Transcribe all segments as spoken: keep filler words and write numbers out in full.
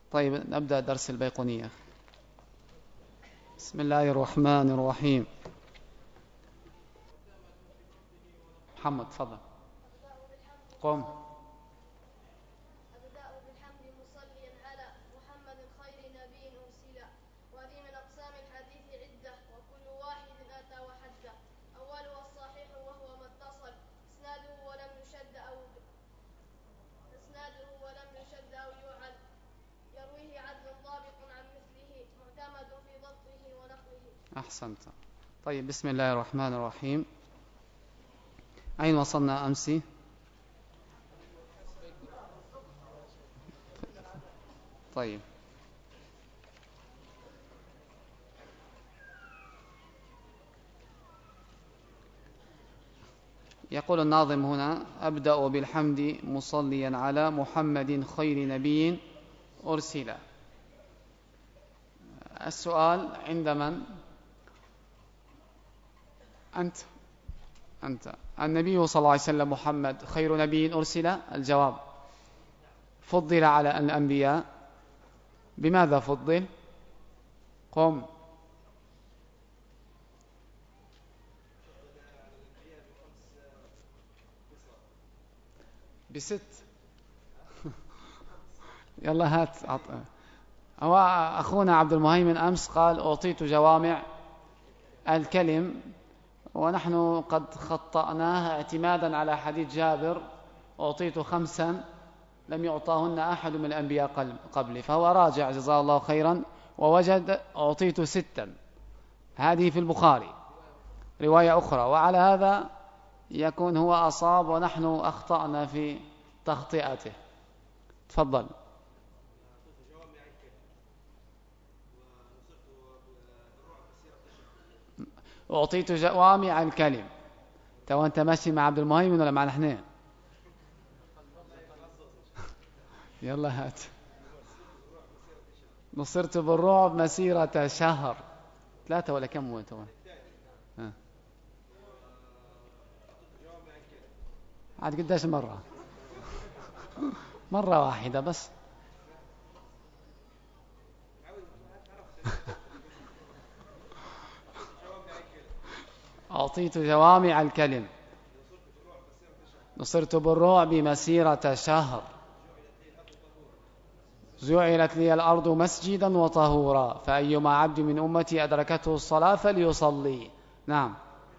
طيب نبدأ درس البيقونية. بسم الله الرحمن الرحيم. محمد تفضل. قم. أبدأ بالحمد مصليا على محمد خير نبي أرسل، وهذه من أقسام الحديث عدة، وكل واحد أتى وحده. أوله الصحيح وهو ما اتصل إسناده ولم يشد أو إسناده ولم يشد أو يعل، يرويه عدل ضابط عن مثله، معتمد في ضبطه ونقله. أحسنت. طيب بسم الله الرحمن الرحيم. أين وصلنا أمس؟ طيب يقول الناظم هنا: أبدأ بالحمد مصليا على محمد خير نبي أرسل. السؤال عند من؟ أنت أنت النبي صلى الله عليه وسلم محمد خير نبي أرسل. الجواب: فضل على الأنبياء. بماذا فضل؟ قم. بست. يلا هات. هو أخونا عبد المهيمن أمس قال أعطيت جوامع الكلم، ونحن قد خطأناه اعتمادا على حديث جابر: أعطيت خمسا لم يعطاهن أحد من الأنبياء قبلي. فهو راجع جزاه الله خيرا ووجد أعطيت ستا، هذه في البخاري رواية أخرى، وعلى هذا يكون هو أصاب ونحن أخطأنا في تخطئته. تفضل. أعطيت جوامع الكلم. تو أنت ماشي مع عبد المهيمن ولا معنا احنا؟ يلا هات. نصرت بالرعب مسيرة شهر. ثلاثة ولا كم وانت؟ ها عاد قداش مرة؟ مرة واحدة بس. أعطيت جوامع الكلم. نصرت بالرعب مسيرة شهر. جعلت لي الأرض مسجدا وطهورا، فأيما عبد من أمتي أدركته الصلاة فليصلي. نعم.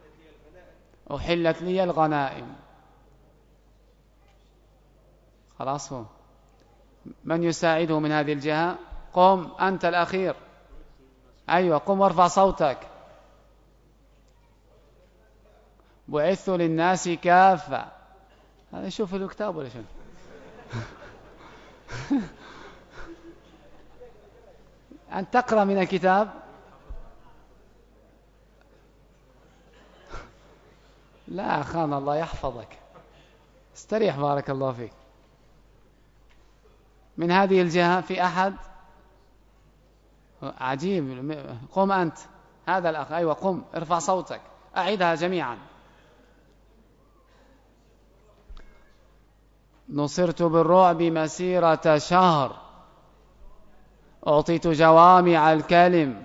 أحلت لي الغنائم. خلاص. هو من يساعده من هذه الجهة؟ قم أنت الأخير. أيوة قم وارفع صوتك. بعثت للناس كافة. هذا شوف الكتاب ولا شو؟ أن تقرأ من الكتاب. لا أخانا الله يحفظك، استريح بارك الله فيك. من هذه الجهة في أحد؟ عجيب. قم أنت هذا الأخ. أيوة قم ارفع صوتك. أعيدها جميعا. نصرت بالرعب مسيرة شهر. أعطيت جوامع الكلم.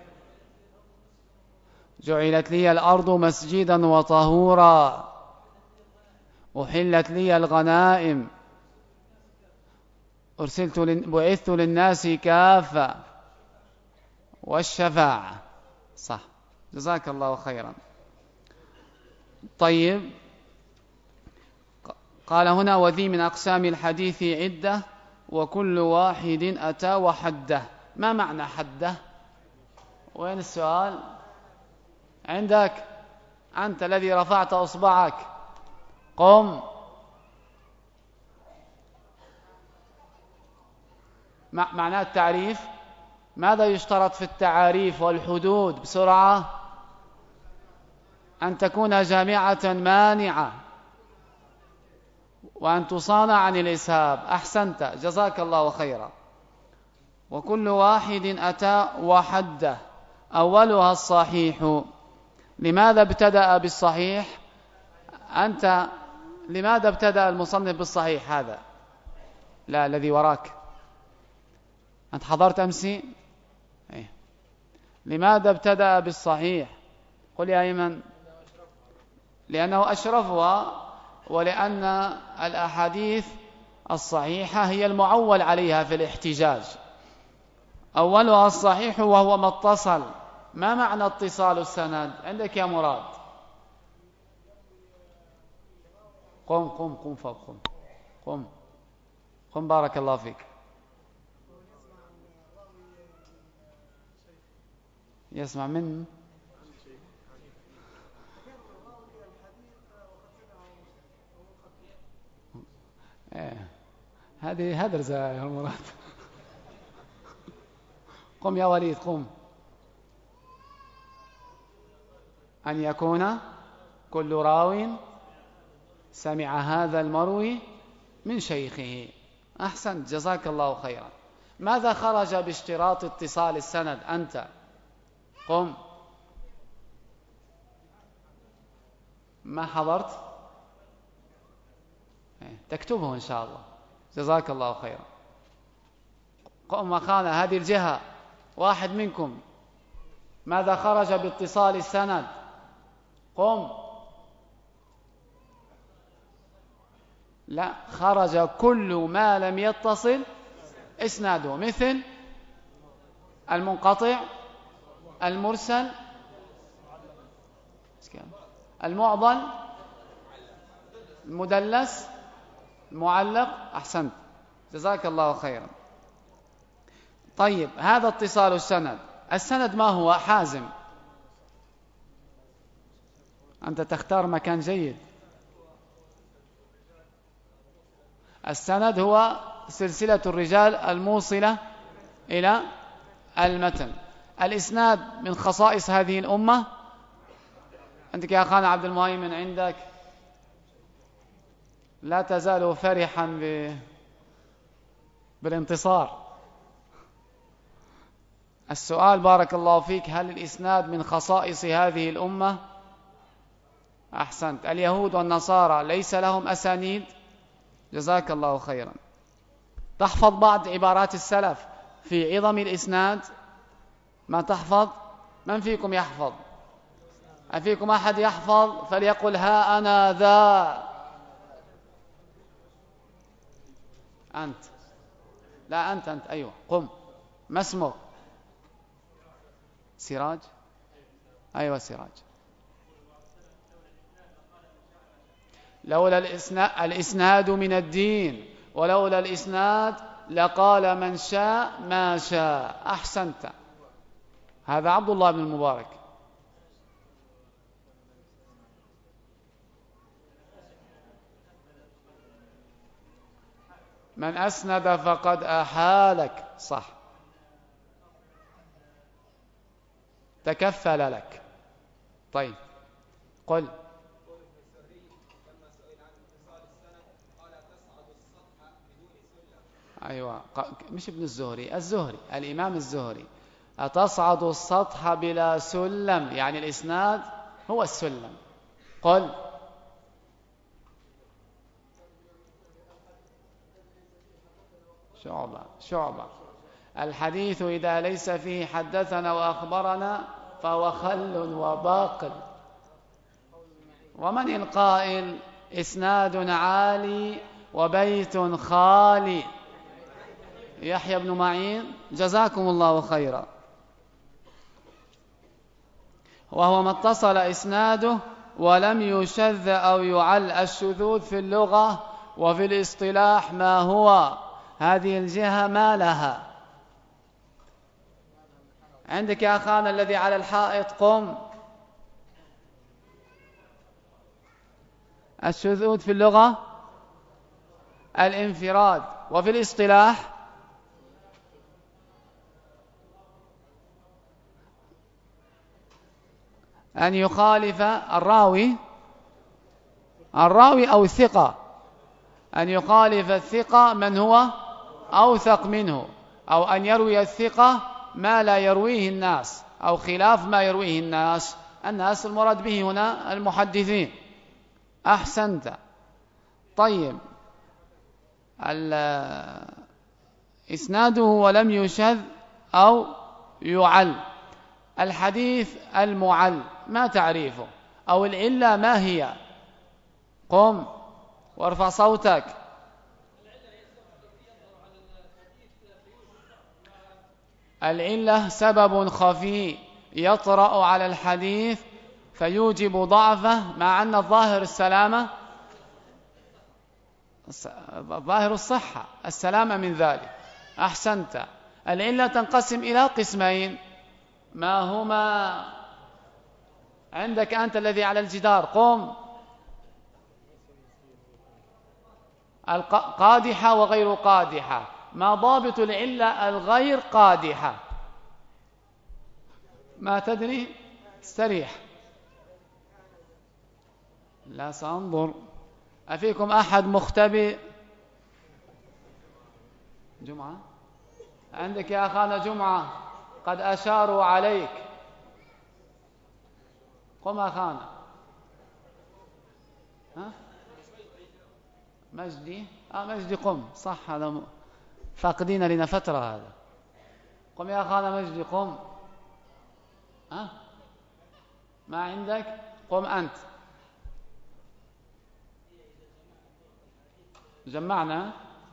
جعلت لي الأرض مسجدا وطهورا. أحلت لي الغنائم. أرسلت لن... بعثت للناس كافة. والشفاعة. صح، جزاك الله خيرا. طيب قال هنا: وذي من أقسام الحديث عدة، وكل واحد أتى وحده. ما معنى حده؟ وين السؤال؟ عندك أنت الذي رفعت أصبعك. قم. معنى التعريف. ماذا يشترط في التعاريف والحدود؟ بسرعة. أن تكون جامعة مانعة، وأن تصانع عن الإسهاب. أحسنت جزاك الله خيرا. وكل واحد أتى وحده. أولها الصحيح. لماذا ابتدأ بالصحيح؟ أنت لماذا ابتدأ المصنف بالصحيح هذا؟ لا، الذي وراك. أنت حضرت أمسي؟ إيه. لماذا ابتدأ بالصحيح؟ قل يا أيمن. لأنه أشرفها، ولأن الأحاديث الصحيحة هي المعول عليها في الاحتجاج. أولها الصحيح وهو ما اتصل. ما معنى اتصال السند عندك يا مراد؟ قم قم قم فوق قم قم قم بارك الله فيك. يسمع من إيه. هذه هدرزة يا مراد. قم يا وليد قم. أن يكون كل راو سمع هذا المروي من شيخه. أحسنت جزاك الله خيرا. ماذا خرج باشتراط اتصال السند أنت؟ قم. ما حضرت؟ تكتبه إن شاء الله. جزاك الله خيرا. قم أخانا هذه الجهة، واحد منكم. ماذا خرج باتصال السند؟ قم. لا، خرج كل ما لم يتصل إسناده، مثل المنقطع، المرسل، المعضل، المدلس، المعلق. أحسنت جزاك الله خيرا. طيب هذا اتصال السند. السند ما هو حازم؟ أنت تختار مكان جيد. السند هو سلسلة الرجال الموصلة إلى المتن. الإسناد من خصائص هذه الأمة. عندك يا أخانا عبد المهيمن، عندك لا تزال فرحا ب... بالانتصار. السؤال بارك الله فيك: هل الإسناد من خصائص هذه الأمة؟ أحسنت. اليهود والنصارى ليس لهم أسانيد؟ جزاك الله خيرا. تحفظ بعض عبارات السلف في عظم الإسناد؟ ما تحفظ؟ من فيكم يحفظ؟ أفيكم أحد يحفظ؟ فليقل ها أنا ذا. أنت. لا أنت أنت أيوة قم. ما اسمك؟ سراج. أيوة سراج. لولا الإسناد من الدين، ولولا الإسناد لقال من شاء ما شاء. أحسنت. هذا عبد الله بن المبارك. من أسند فقد أحالك. صح. تكفل لك. طيب قل. أيوة مش ابن الزهري، الزهري الإمام الزهري. أتصعد السطح بلا سلم، يعني الإسناد هو السلم. قل. شعبة شعبة. الحديث إذا ليس فيه حدثنا وأخبرنا فهو خل وباقل. ومن القائل؟ إسناد عالي وبيت خالي. يحيى بن معين. جزاكم الله خيرا. وهو ما اتصل إسناده ولم يشذ أو يعل. الشذوذ في اللغة وفي الاصطلاح ما هو؟ هذه الجهة ما لها. عندك يا أخانا الذي على الحائط قم. الشذوذ في اللغة الانفراد، وفي الاصطلاح أن يخالف الراوي الراوي أو الثقة، أن يخالف الثقة من هو أوثق منه، أو أن يروي الثقة ما لا يرويه الناس، أو خلاف ما يرويه الناس. الناس المراد به هنا المحدثين. أحسنت. طيب إسناده ولم يشذ أو يعل. الحديث المعل ما تعريفه؟ أو العلة ما هي؟ قم وارفع صوتك. العلة سبب خفي يطرأ على الحديث فيوجب ضعفه، مع أن الظاهر السلامة، ظاهر الصحة السلامة من ذلك. أحسنت. العلة تنقسم إلى قسمين، ما هما؟ عندك أنت الذي على الجدار، قم. قادحة وغير قادحة. ما ضابط العلة الغير قادحة؟ ما تدري؟ استريح. لا سأنظر. أفيكم أحد مختبئ؟ جمعة عندك يا أخانا جمعة، قد أشاروا عليك. قم أخانا. ها؟ مجدي آه مجدي قم، صح، هذا م... فاقدين لنا فترة هذا. قم يا أخانا مجدي قم. ها؟ ما عندك؟ قم أنت. جمعنا.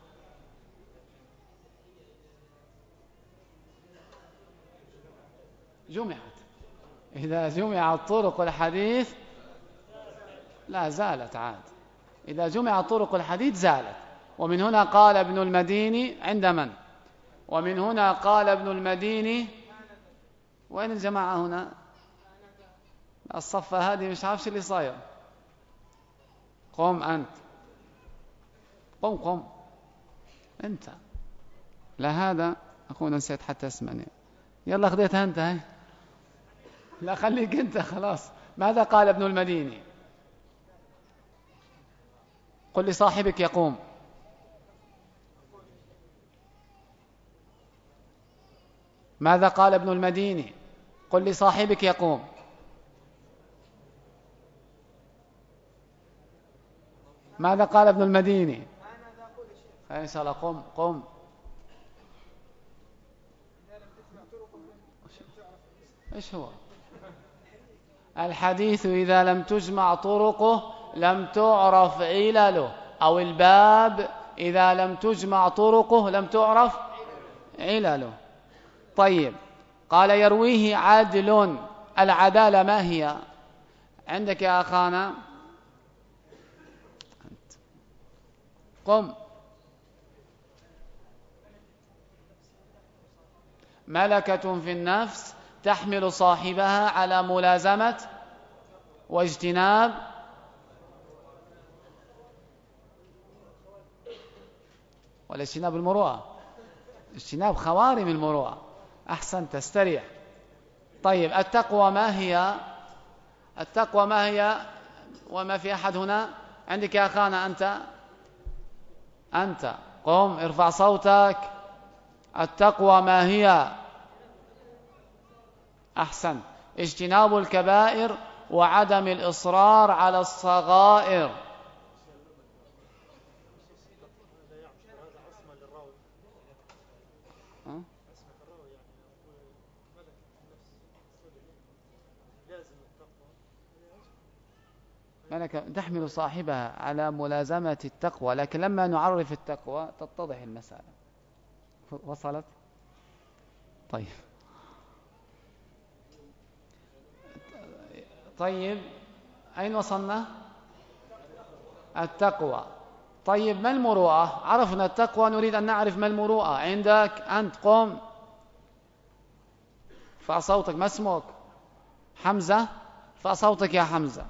جمعت. إذا جمعت طرق الحديث لا زالت عاد. إذا جمعت طرق الحديث زالت. ومن هنا قال ابن المديني عند من؟ ومن هنا قال ابن المديني، وين الجماعة هنا؟ الصفة هذه مش عارف شو اللي صاير. قم أنت. قم قم أنت. لا هذا أخونا نسيت حتى اسمني. يلا خذيتها أنت هاي. لا خليك أنت خلاص. ماذا قال ابن المديني؟ قل لصاحبك يقوم. ماذا قال ابن المديني؟ قل لصاحبك يقوم. ماذا قال ابن المديني؟ إن شاء الله قم قم. إيش هو الحديث؟ إذا لم تجمع طرقه لم تعرف علله، أو الباب إذا لم تجمع طرقه لم تعرف علله. طيب، قال يرويه عدل. العدالة ما هي؟ عندك يا أخانا. قم. ملكة في النفس تحمل صاحبها على ملازمة واجتناب ولا اجتناب المروءة؟ اجتناب خوارم المروءة. أحسن، تستريح. طيب، التقوى ما هي؟ التقوى ما هي؟ وما في أحد هنا. عندك يا أخانا أنت. أنت قم ارفع صوتك. التقوى ما هي؟ أحسن، اجتناب الكبائر وعدم الإصرار على الصغائر. ملكة تحمل صاحبها على ملازمة التقوى، لكن لما نعرف التقوى تتضح المسألة. وصلت؟ طيب طيب أين وصلنا؟ التقوى. طيب، ما المروءة؟ عرفنا التقوى، نريد أن نعرف ما المروءة. عندك أنت، قم ارفع صوتك. ما اسمك؟ حمزة. ارفع صوتك يا حمزة.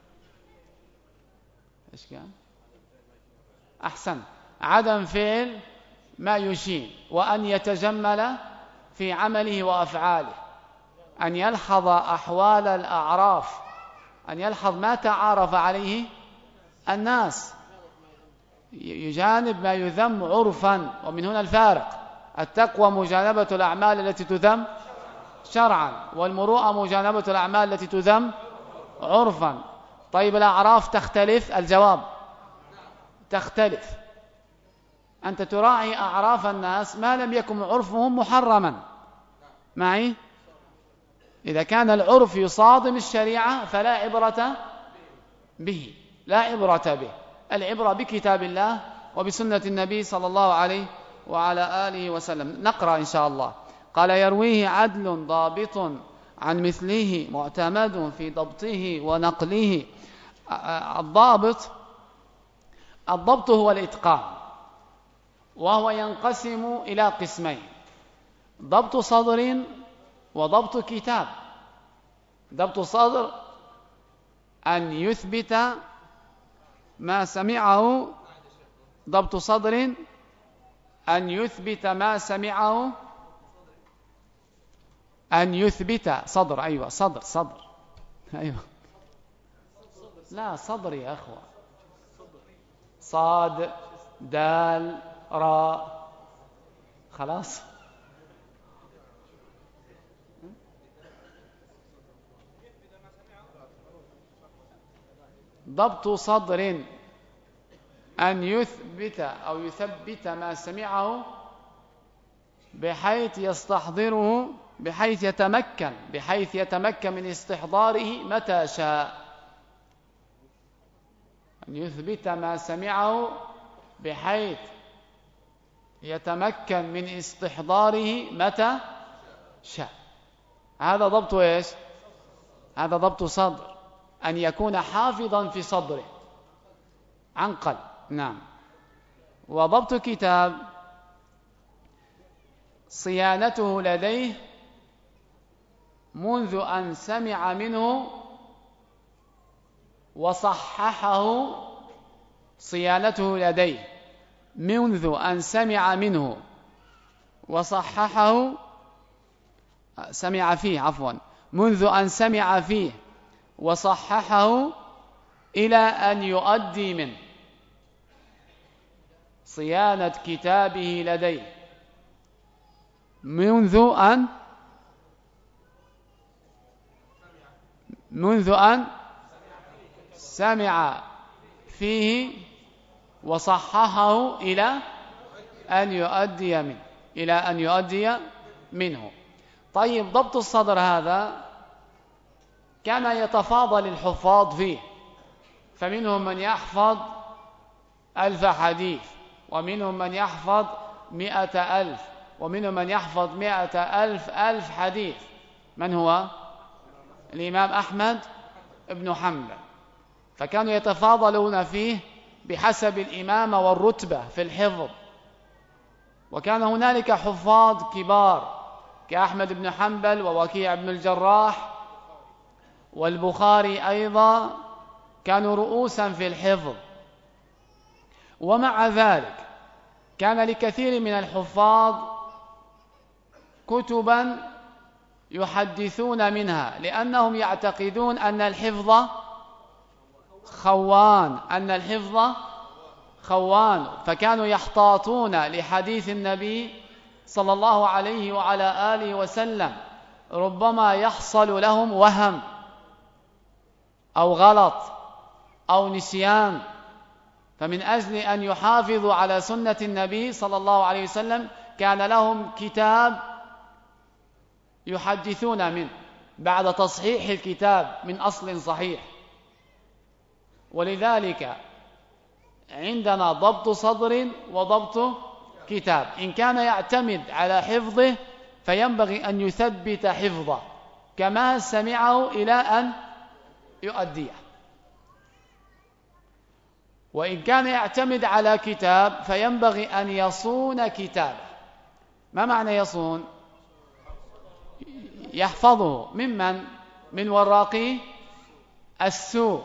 إيش كان؟ أحسن، عدم فعل ما يشين، وأن يتجمل في عمله وأفعاله، أن يلحظ أحوال الأعراف، أن يلحظ ما تعارف عليه الناس، يجانب ما يذم عرفا. ومن هنا الفارق. التقوى مجانبة الأعمال التي تذم شرعا، والمروءة مجانبة الأعمال التي تذم عرفا. طيب، الأعراف تختلف؟ الجواب تختلف. أنت تراعي أعراف الناس ما لم يكن عرفهم محرما معي. إذا كان العرف يصادم الشريعة فلا عبرة به، لا عبرة به. العبرة بكتاب الله وبسنة النبي صلى الله عليه وعلى آله وسلم. نقرأ إن شاء الله. قال: يرويه عدل ضابط عن مثله معتمد في ضبطه ونقله. الضابط الضبط هو الإتقان، وهو ينقسم إلى قسمين: ضبط صدر وضبط كتاب. ضبط صدر أن يثبت ما سمعه، ضبط صدر أن يثبت ما سمعه، أن يثبت صدر، أيوة صدر صدر أيوة لا صدر يا أخوة، صاد دال راء، خلاص. ضبط صدر أن يثبت أو يثبت ما سمعه بحيث يستحضره، بحيث يتمكن بحيث يتمكن من استحضاره متى شاء. أن يثبت ما سمعه بحيث يتمكن من استحضاره متى شاء. هذا ضبط إيش؟ هذا ضبط صدر، أن يكون حافظا في صدره عن قلب. نعم. وضبط كتاب صيانته لديه منذ أن سمع منه وصححه، صيانته لديه منذ أن سمع منه وصححه، سمع فيه عفوا منذ أن سمع فيه وصححه إلى أن يؤدي منه. صيانة كتابه لديه منذ أن منذ أن سمع فيه وصححه إلى أن يؤدي منه إلى أن يؤدي منه. طيب، ضبط الصدر هذا كان يتفاضل الحفاظ فيه، فمنهم من يحفظ ألف حديث، ومنهم من يحفظ مئة ألف، ومنهم من يحفظ مئة ألف ألف حديث. من هو؟ الإمام أحمد بن حنبل. فكانوا يتفاضلون فيه بحسب الإمامة والرتبة في الحفظ. وكان هنالك حفاظ كبار كأحمد بن حنبل ووكيع بن الجراح والبخاري أيضا، كانوا رؤوسا في الحفظ. ومع ذلك كان لكثير من الحفاظ كتبا يحدثون منها، لأنهم يعتقدون أن الحفظ خوان أن الحفظ خوان فكانوا يحتاطون لحديث النبي صلى الله عليه وعلى آله وسلم، ربما يحصل لهم وهم أو غلط أو نسيان، فمن أجل أن يحافظوا على سنة النبي صلى الله عليه وسلم كان لهم كتاب يحدثون منه بعد تصحيح الكتاب من أصل صحيح. ولذلك عندنا ضبط صدر وضبط كتاب. إن كان يعتمد على حفظه فينبغي أن يثبت حفظه كما سمعه إلى أن يؤديه، وإن كان يعتمد على كتاب فينبغي أن يصون كتابه. ما معنى يصون؟ يحفظه ممن؟ من وراقي السوء.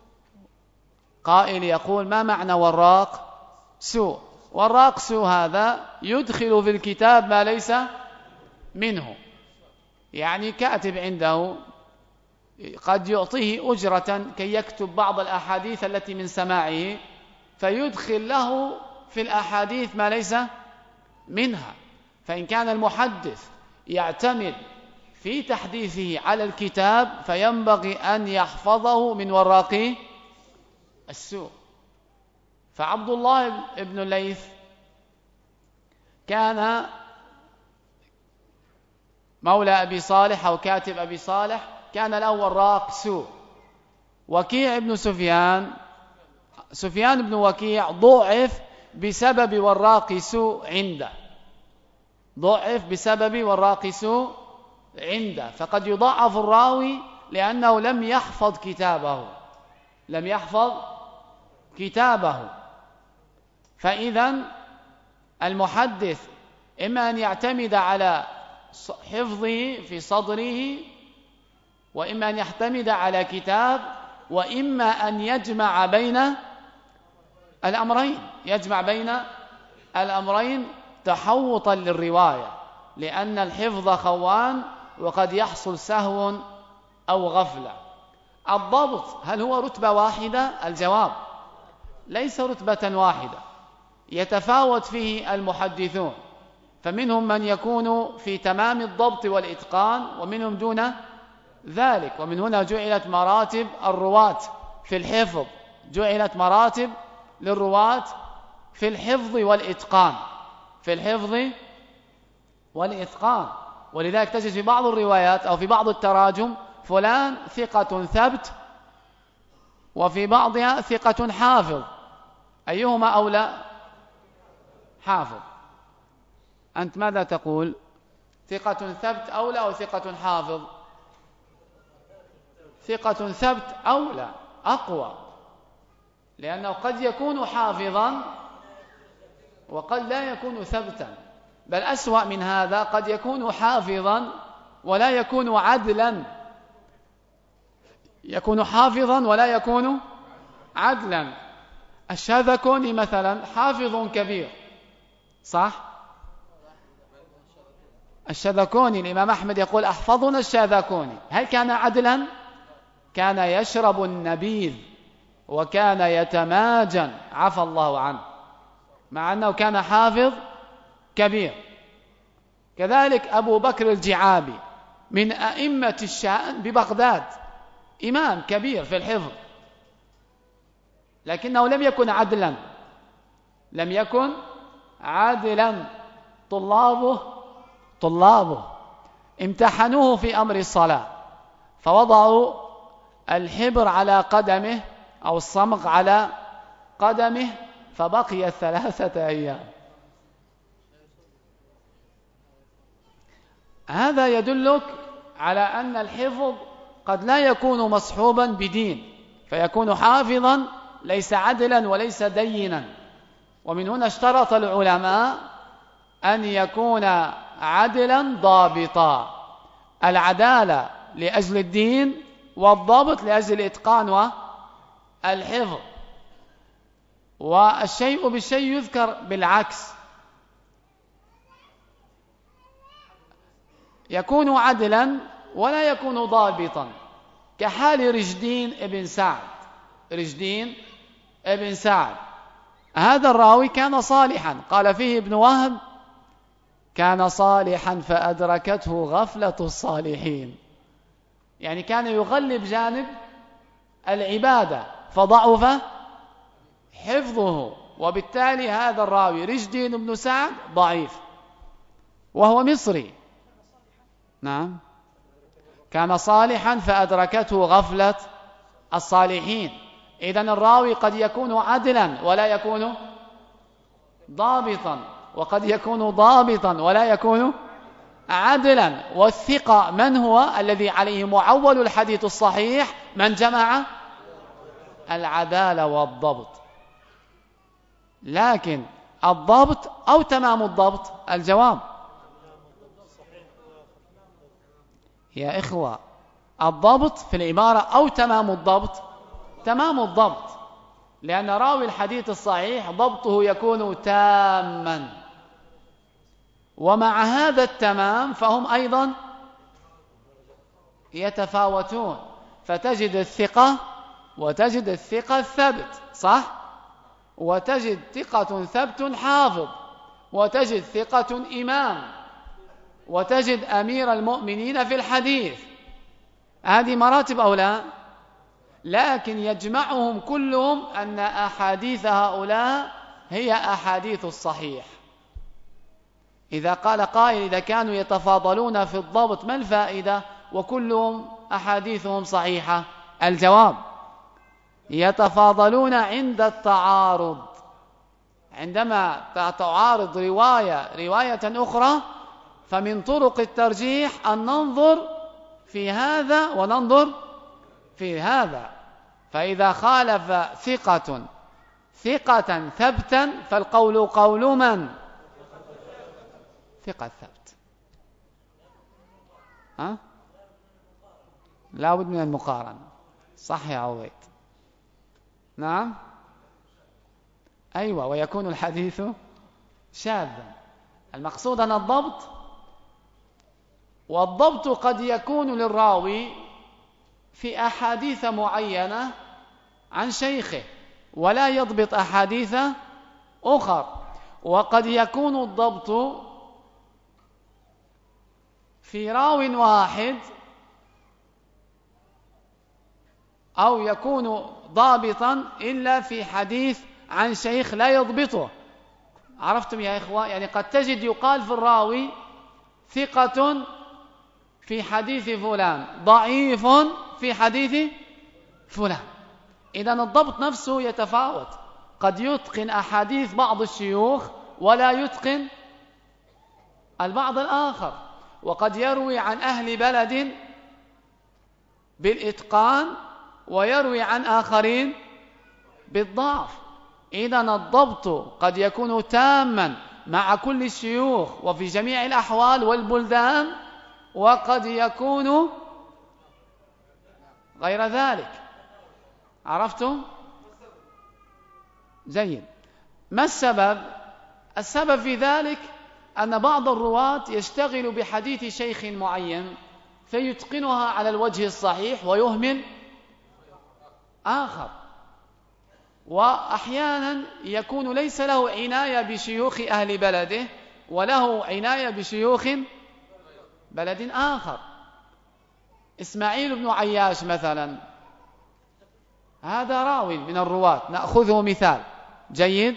قائل يقول: ما معنى وراق سوء؟ وراق سوء هذا يدخل في الكتاب ما ليس منه، يعني كاتب عنده قد يعطيه أجرة كي يكتب بعض الأحاديث التي من سماعه، فيدخل له في الأحاديث ما ليس منها. فإن كان المحدث يعتمد في تحديثه على الكتاب فينبغي أن يحفظه من وراق السوء. فعبد الله بن الليث كان مولى أبي صالح أو كاتب أبي صالح كان الأول راق سوء. وكيع بن سفيان سفيان بن وكيع ضعف بسبب وراق سوء عنده، ضعف بسبب وراق سوء عنده، فقد يضعف الراوي لأنه لم يحفظ كتابه لم يحفظ كتابه. فإذا المحدث إما أن يعتمد على حفظه في صدره، وإما أن يعتمد على كتاب، وإما أن يجمع بين الأمرين يجمع بين الأمرين تحوطا للرواية، لأن الحفظ خوان وقد يحصل سهو أو غفلة. الضبط هل هو رتبة واحدة؟ الجواب ليس رتبة واحدة، يتفاوت فيه المحدثون، فمنهم من يكون في تمام الضبط والإتقان ومنهم دون ذلك. ومن هنا جعلت مراتب الرواة في الحفظ، جعلت مراتب للرواة في الحفظ والإتقان في الحفظ والإتقان ولذلك تجد في بعض الروايات أو في بعض التراجم فلان ثقة ثبت، وفي بعضها ثقة حافظ، أيهما أولى؟ حافظ. أنت ماذا تقول؟ ثقة ثبت أولى أو ثقة حافظ؟ ثقة ثبت أولى، أقوى، لأنه قد يكون حافظا وقد لا يكون ثبتا، بل أسوأ من هذا قد يكون حافظا ولا يكون عدلا، يكون حافظا ولا يكون عدلا. الشاذكوني مثلا حافظ كبير، صح؟ الشاذكوني الإمام أحمد يقول أحفظنا الشاذكوني، هل كان عدلا؟ كان يشرب النبيذ وكان يتماجن، عفى الله عنه، مع أنه كان حافظ كبير. كذلك أبو بكر الجعابي من أئمة الشأن ببغداد، إمام كبير في الحفظ، لكنه لم يكن عدلا لم يكن عادلا. طلابه طلابه امتحنوه في أمر الصلاة فوضعوا الحبر على قدمه أو الصمغ على قدمه فبقي ثلاثة أيام. هذا يدلك على أن الحفظ قد لا يكون مصحوبا بدين، فيكون حافظا ليس عدلا وليس دينا. ومن هنا اشترط العلماء أن يكون عدلا ضابطا، العدالة لأجل الدين والضبط لأجل الإتقان والحفظ. والشيء بالشيء يذكر بالعكس، يكون عدلا ولا يكون ضابطا، كحال رشدين ابن سعد. رشدين ابن سعد هذا الراوي كان صالحا، قال فيه ابن وهب كان صالحا فأدركته غفلة الصالحين، يعني كان يغلب جانب العبادة فضعف حفظه، وبالتالي هذا الراوي رشدين ابن سعد ضعيف وهو مصري. نعم، كان صالحا فأدركته غفلة الصالحين. إذن الراوي قد يكون عدلا ولا يكون ضابطا، وقد يكون ضابطا ولا يكون عدلا. والثقة من هو؟ الذي عليه معول الحديث الصحيح، من جمع العدالة والضبط. لكن الضبط أو تمام الضبط؟ الجواب يا إخوة الضبط في العبارة أو تمام الضبط؟ تمام الضبط، لأن راوي الحديث الصحيح ضبطه يكون تاما، ومع هذا التمام فهم أيضا يتفاوتون، فتجد الثقة وتجد الثقة الثبت، صح؟ وتجد ثقة ثبت حافظ، وتجد ثقة إمام، وتجد أمير المؤمنين في الحديث. هذه مراتب أو لا؟ لكن يجمعهم كلهم أن أحاديث هؤلاء هي أحاديث الصحيح، إذا قال قائل إذا كانوا يتفاضلون في الضبط ما الفائدة وكلهم أحاديثهم صحيحة؟ الجواب: يتفاضلون عند التعارض، عندما تعارض رواية رواية أخرى فمن طرق الترجيح أن ننظر في هذا وننظر في هذا، فإذا خالف ثقة ثقة ثبتا فالقول قول من؟ ثقة ثبت. ها؟ لا بد من المقارنة. صح يا عويد؟ نعم، أيوة، ويكون الحديث شاذا. المقصود أن الضبط، والضبط قد يكون للراوي في أحاديث معينة عن شيخه ولا يضبط أحاديث أخر، وقد يكون الضبط في راو واحد، أو يكون ضابطا إلا في حديث عن شيخ لا يضبطه. عرفتم يا إخوة؟ يعني قد تجد يقال في الراوي ثقة في حديث فلان، ضعيف في حديث فلان. إذن الضبط نفسه يتفاوت، قد يتقن أحاديث بعض الشيوخ ولا يتقن البعض الآخر، وقد يروي عن أهل بلد بالإتقان ويروي عن آخرين بالضعف. إذن الضبط قد يكون تاما مع كل الشيوخ وفي جميع الأحوال والبلدان، وقد يكون غير ذلك. عرفتم؟ جيد. ما السبب؟ السبب في ذلك أن بعض الرواة يشتغل بحديث شيخ معين فيتقنها على الوجه الصحيح ويهمل آخر، وأحيانا يكون ليس له عناية بشيوخ أهل بلده وله عناية بشيوخ بلد آخر. إسماعيل بن عياش مثلا، هذا راوي من الرواة، نأخذه مثال. جيد.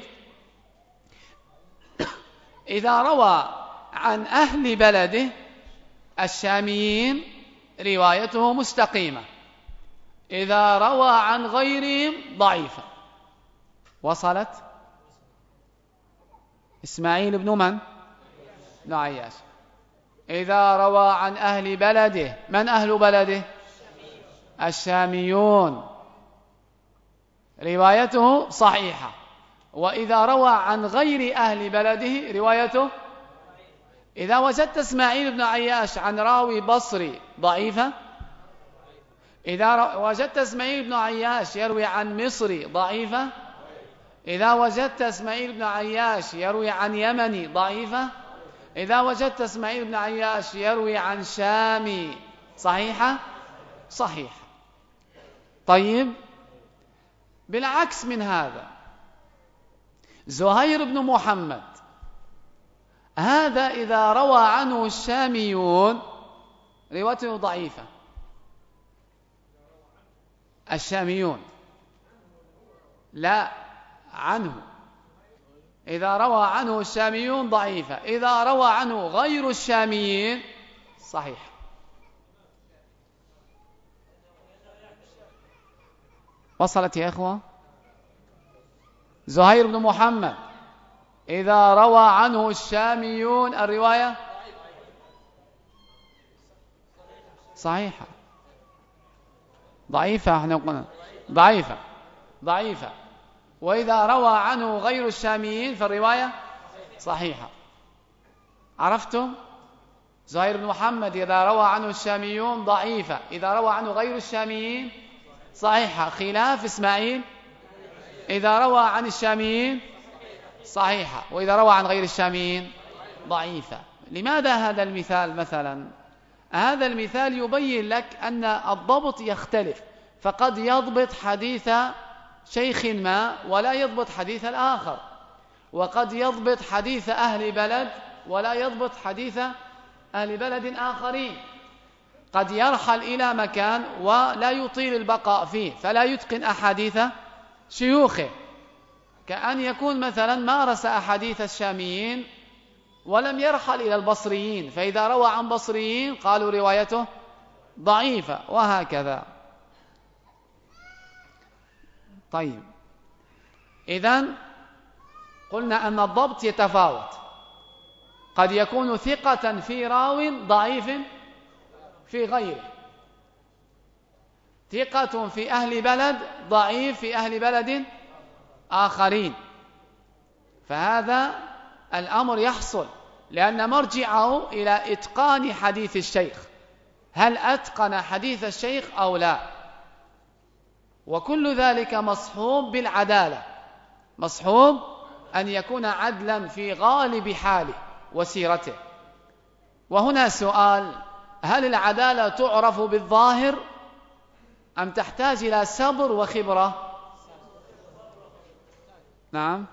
إذا روى عن أهل بلده الشاميين روايته مستقيمة، إذا روى عن غيرهم ضعيفة. وصلت؟ إسماعيل بن من؟ بن عياش. إذا روى عن أهل بلده، من أهل بلده؟ الشاميون، روايته صحيحة. وإذا روى عن غير أهل بلده روايته، إذا وجدت إسماعيل بن عياش عن راوي بصري ضعيفة، إذا وجدت إسماعيل بن عياش يروي عن مصري ضعيفة، إذا وجدت إسماعيل بن عياش يروي عن يمني ضعيفة، إذا وجدت إسماعيل بن عياش يروي عن شامي صحيحة صحيح. طيب، بالعكس من هذا، زهير بن محمد هذا إذا روى عنه الشاميون روايته ضعيفة. الشاميون لا عنه، إذا روى عنه الشاميون ضعيفة، إذا روى عنه غير الشاميين صحيح. وصلت يا إخوة؟ زهير بن محمد إذا روى عنه الشاميون الرواية صحيحة. ضعيفة، احنا قلنا ضعيفة ضعيفة. وإذا روى عنه غير الشاميين فالرواية صحيحة. عرفتم؟ زهير بن محمد إذا روى عنه الشاميون ضعيفة، إذا روى عنه غير الشاميين صحيحة، خلاف إسماعيل إذا روى عن الشاميين صحيحة، وإذا روى عن غير الشاميين ضعيفة. لماذا هذا المثال؟ مثلا هذا المثال يبين لك أن الضبط يختلف، فقد يضبط حديث شيخ ما ولا يضبط حديث الآخر، وقد يضبط حديث أهل بلد ولا يضبط حديث أهل بلد آخرين. قد يرحل إلى مكان ولا يطيل البقاء فيه فلا يتقن أحاديث شيوخه، كأن يكون مثلا مارس أحاديث الشاميين ولم يرحل إلى البصريين، فإذا روى عن بصريين قالوا روايته ضعيفة، وهكذا. طيب، إذن قلنا أن الضبط يتفاوت، قد يكون ثقة في راو ضعيف في غيره، ثقة في أهل بلد ضعيف في أهل بلد آخرين، فهذا الأمر يحصل لأن مرجعه إلى إتقان حديث الشيخ، هل أتقن حديث الشيخ أو لا، وكل ذلك مصحوب بالعدالة، مصحوب أن يكون عدلا في غالب حاله وسيرته. وهنا سؤال: هل العدالة تعرف بالظاهر أم تحتاج إلى صبر وخبرة؟ نعم،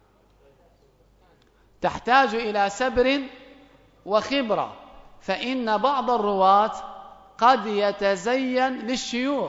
تحتاج إلى صبر وخبرة، فإن بعض الرواة قد يتزين للشيوخ.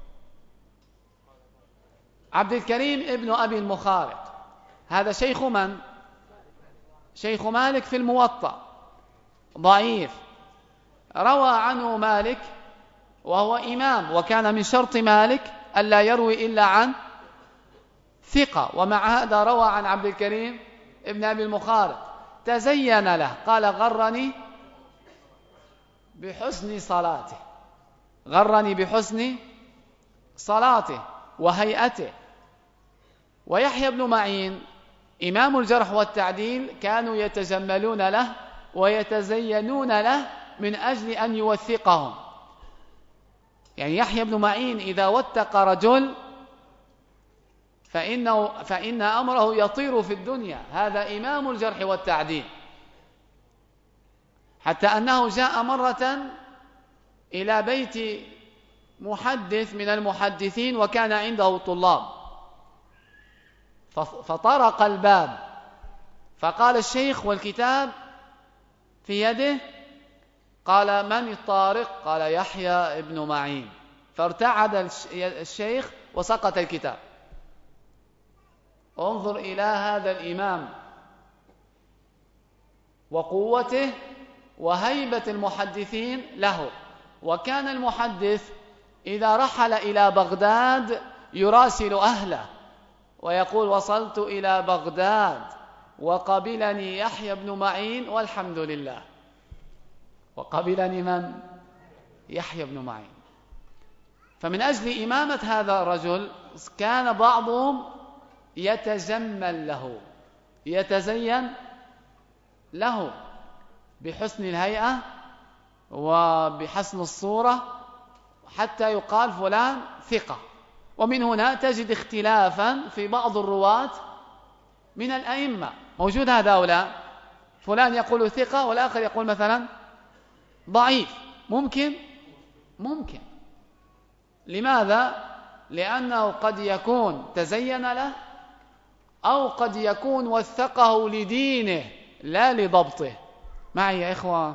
عبد الكريم ابن أبي المخارق هذا شيخ من؟ شيخ مالك في الموطأ، ضعيف، روى عنه مالك وهو إمام، وكان من شرط مالك ألا يروي إلا عن ثقة، ومع هذا روى عن عبد الكريم ابن أبي المخارق، تزين له، قال: غرني بحسن صلاته، غرني بحسن صلاته وهيئته. ويحيى بن معين إمام الجرح والتعديل كانوا يتجملون له ويتزينون له من أجل أن يوثقهم، يعني يحيى بن معين إذا وثق رجل فإنه فإن أمره يطير في الدنيا، هذا إمام الجرح والتعديل، حتى أنه جاء مرة إلى بيت محدث من المحدثين وكان عنده طلاب، فطرق الباب فقال: الشيخ والكتاب في يده. قال: من الطارق؟ قال: يحيى ابن معين. فارتعد الشيخ وسقط الكتاب. انظر إلى هذا الإمام وقوته وهيبة المحدثين له. وكان المحدث إذا رحل إلى بغداد يراسل أهله ويقول: وصلت إلى بغداد وقبلني يحيى بن معين والحمد لله. وقبلني من؟ يحيى بن معين. فمن أجل إمامة هذا الرجل كان بعضهم يتجمل له، يتزين له بحسن الهيئة وبحسن الصورة حتى يقال فلان ثقة. ومن هنا تجد اختلافا في بعض الرواة من الأئمة، موجود هؤلاء، فلان يقول ثقة والآخر يقول مثلا ضعيف. ممكن ممكن لماذا؟ لأنه قد يكون تزين له، أو قد يكون وثقه لدينه لا لضبطه. معي يا إخوة؟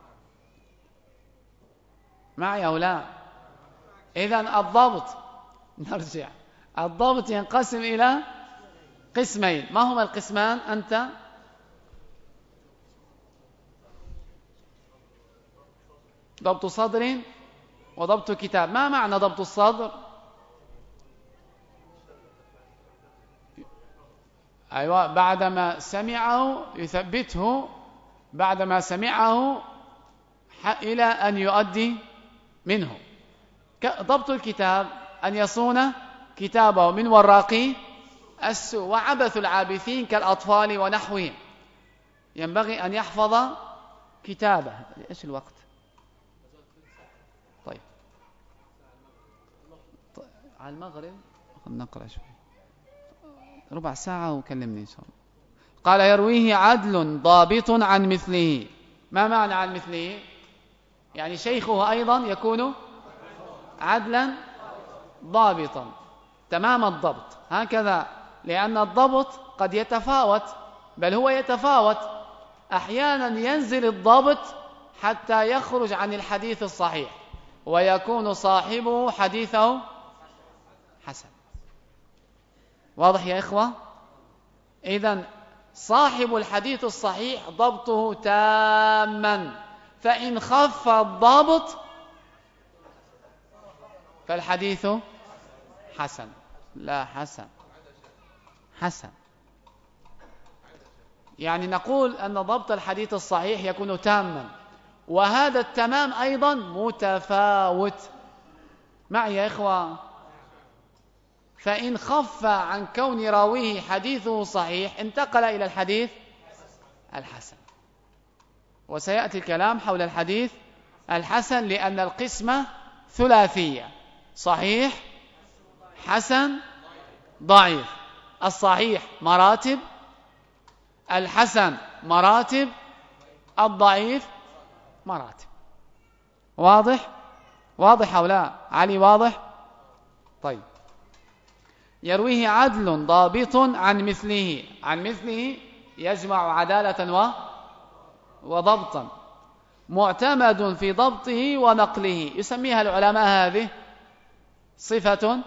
معي أو لا؟ إذن الضبط، نرجع، الضبط ينقسم إلى قسمين. ما هما القسمان؟ أنت ضبط صدر وضبط كتاب. ما معنى ضبط الصدر؟ أيوة، بعدما سمعه يثبته، بعدما سمعه إلى أن يؤدي منه. ضبط الكتاب أن يصون كتابه من وراقي السوء وعبث العابثين كالأطفال ونحوهم. ينبغي أن يحفظ كتابه. إيش الوقت؟ طيب, طيب. على المغرب نقرأ شوي، ربع ساعة وكلمني إن شاء الله. قال: يرويه عدل ضابط عن مثله. ما معنى عن مثله؟ يعني شيخه أيضا يكون عدلا ضابطا تمام الضبط، هكذا، لأن الضبط قد يتفاوت، بل هو يتفاوت، أحيانا ينزل الضبط حتى يخرج عن الحديث الصحيح ويكون صاحبه حديثه حسن. واضح يا إخوة؟ إذن صاحب الحديث الصحيح ضبطه تاما، فإن خف الضبط فالحديث حسن. لا حسن، حسن. يعني نقول أن ضبط الحديث الصحيح يكون تاما، وهذا التمام أيضا متفاوت. معي يا إخوة؟ فإن خف عن كون راويه حديثه صحيح انتقل إلى الحديث الحسن، وسيأتي الكلام حول الحديث الحسن، لأن القسمة ثلاثية: صحيح، حسن، ضعيف. الصحيح مراتب، الحسن مراتب، الضعيف مراتب. واضح؟ واضح أو لا؟ علي واضح؟ طيب. يرويه عدل ضابط عن مثله. عن مثله يجمع عدالة و وضبطا، معتمد في ضبطه ونقله. يسميها العلماء هذه صفة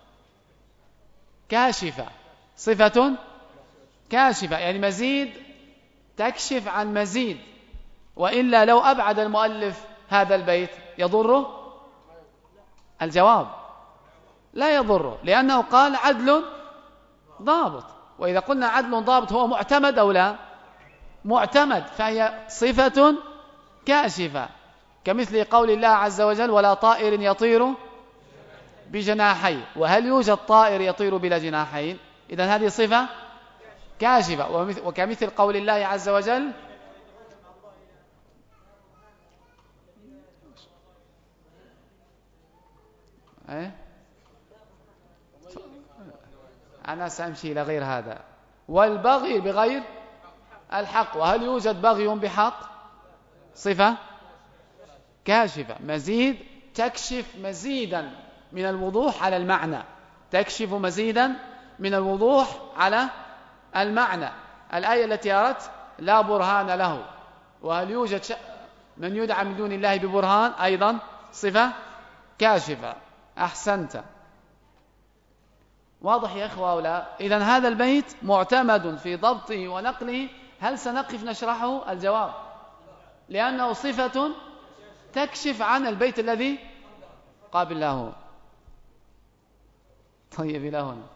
كاشفة. صفة كاشفة يعني مزيد تكشف عن مزيد، وإلا لو أبعد المؤلف هذا البيت يضره الجواب؟ لا يضره، لأنه قال عدل ضابط. وإذا قلنا عدل ضابط هو معتمد أو لا؟ معتمد، فهي صفة كاشفة، كمثل قول الله عز وجل: ولا طائر يطير بجناحين. وهل يوجد طائر يطير بلا جناحين؟ إذن هذه صفة كاشفة. وكمثل قول الله عز وجل: أه؟ أنا سأمشي إلى غير هذا. والبغي بغير الحق. وهل يوجد بغي بحق؟ صفة كاشفة، مزيد تكشف مزيدا من الوضوح على المعنى، تكشف مزيدا من الوضوح على المعنى. الآية التي أردت: لا برهان له. وهل يوجد من يدعى من دون الله ببرهان؟ أيضا صفة كاشفة. أحسنت. واضح يا إخوة أو لا؟ إذن هذا البيت معتمد في ضبطه ونقله. هل سنقف نشرحه؟ الجواب: لأنه صفة تكشف عن البيت الذي قابل له. طيب إلى هنا.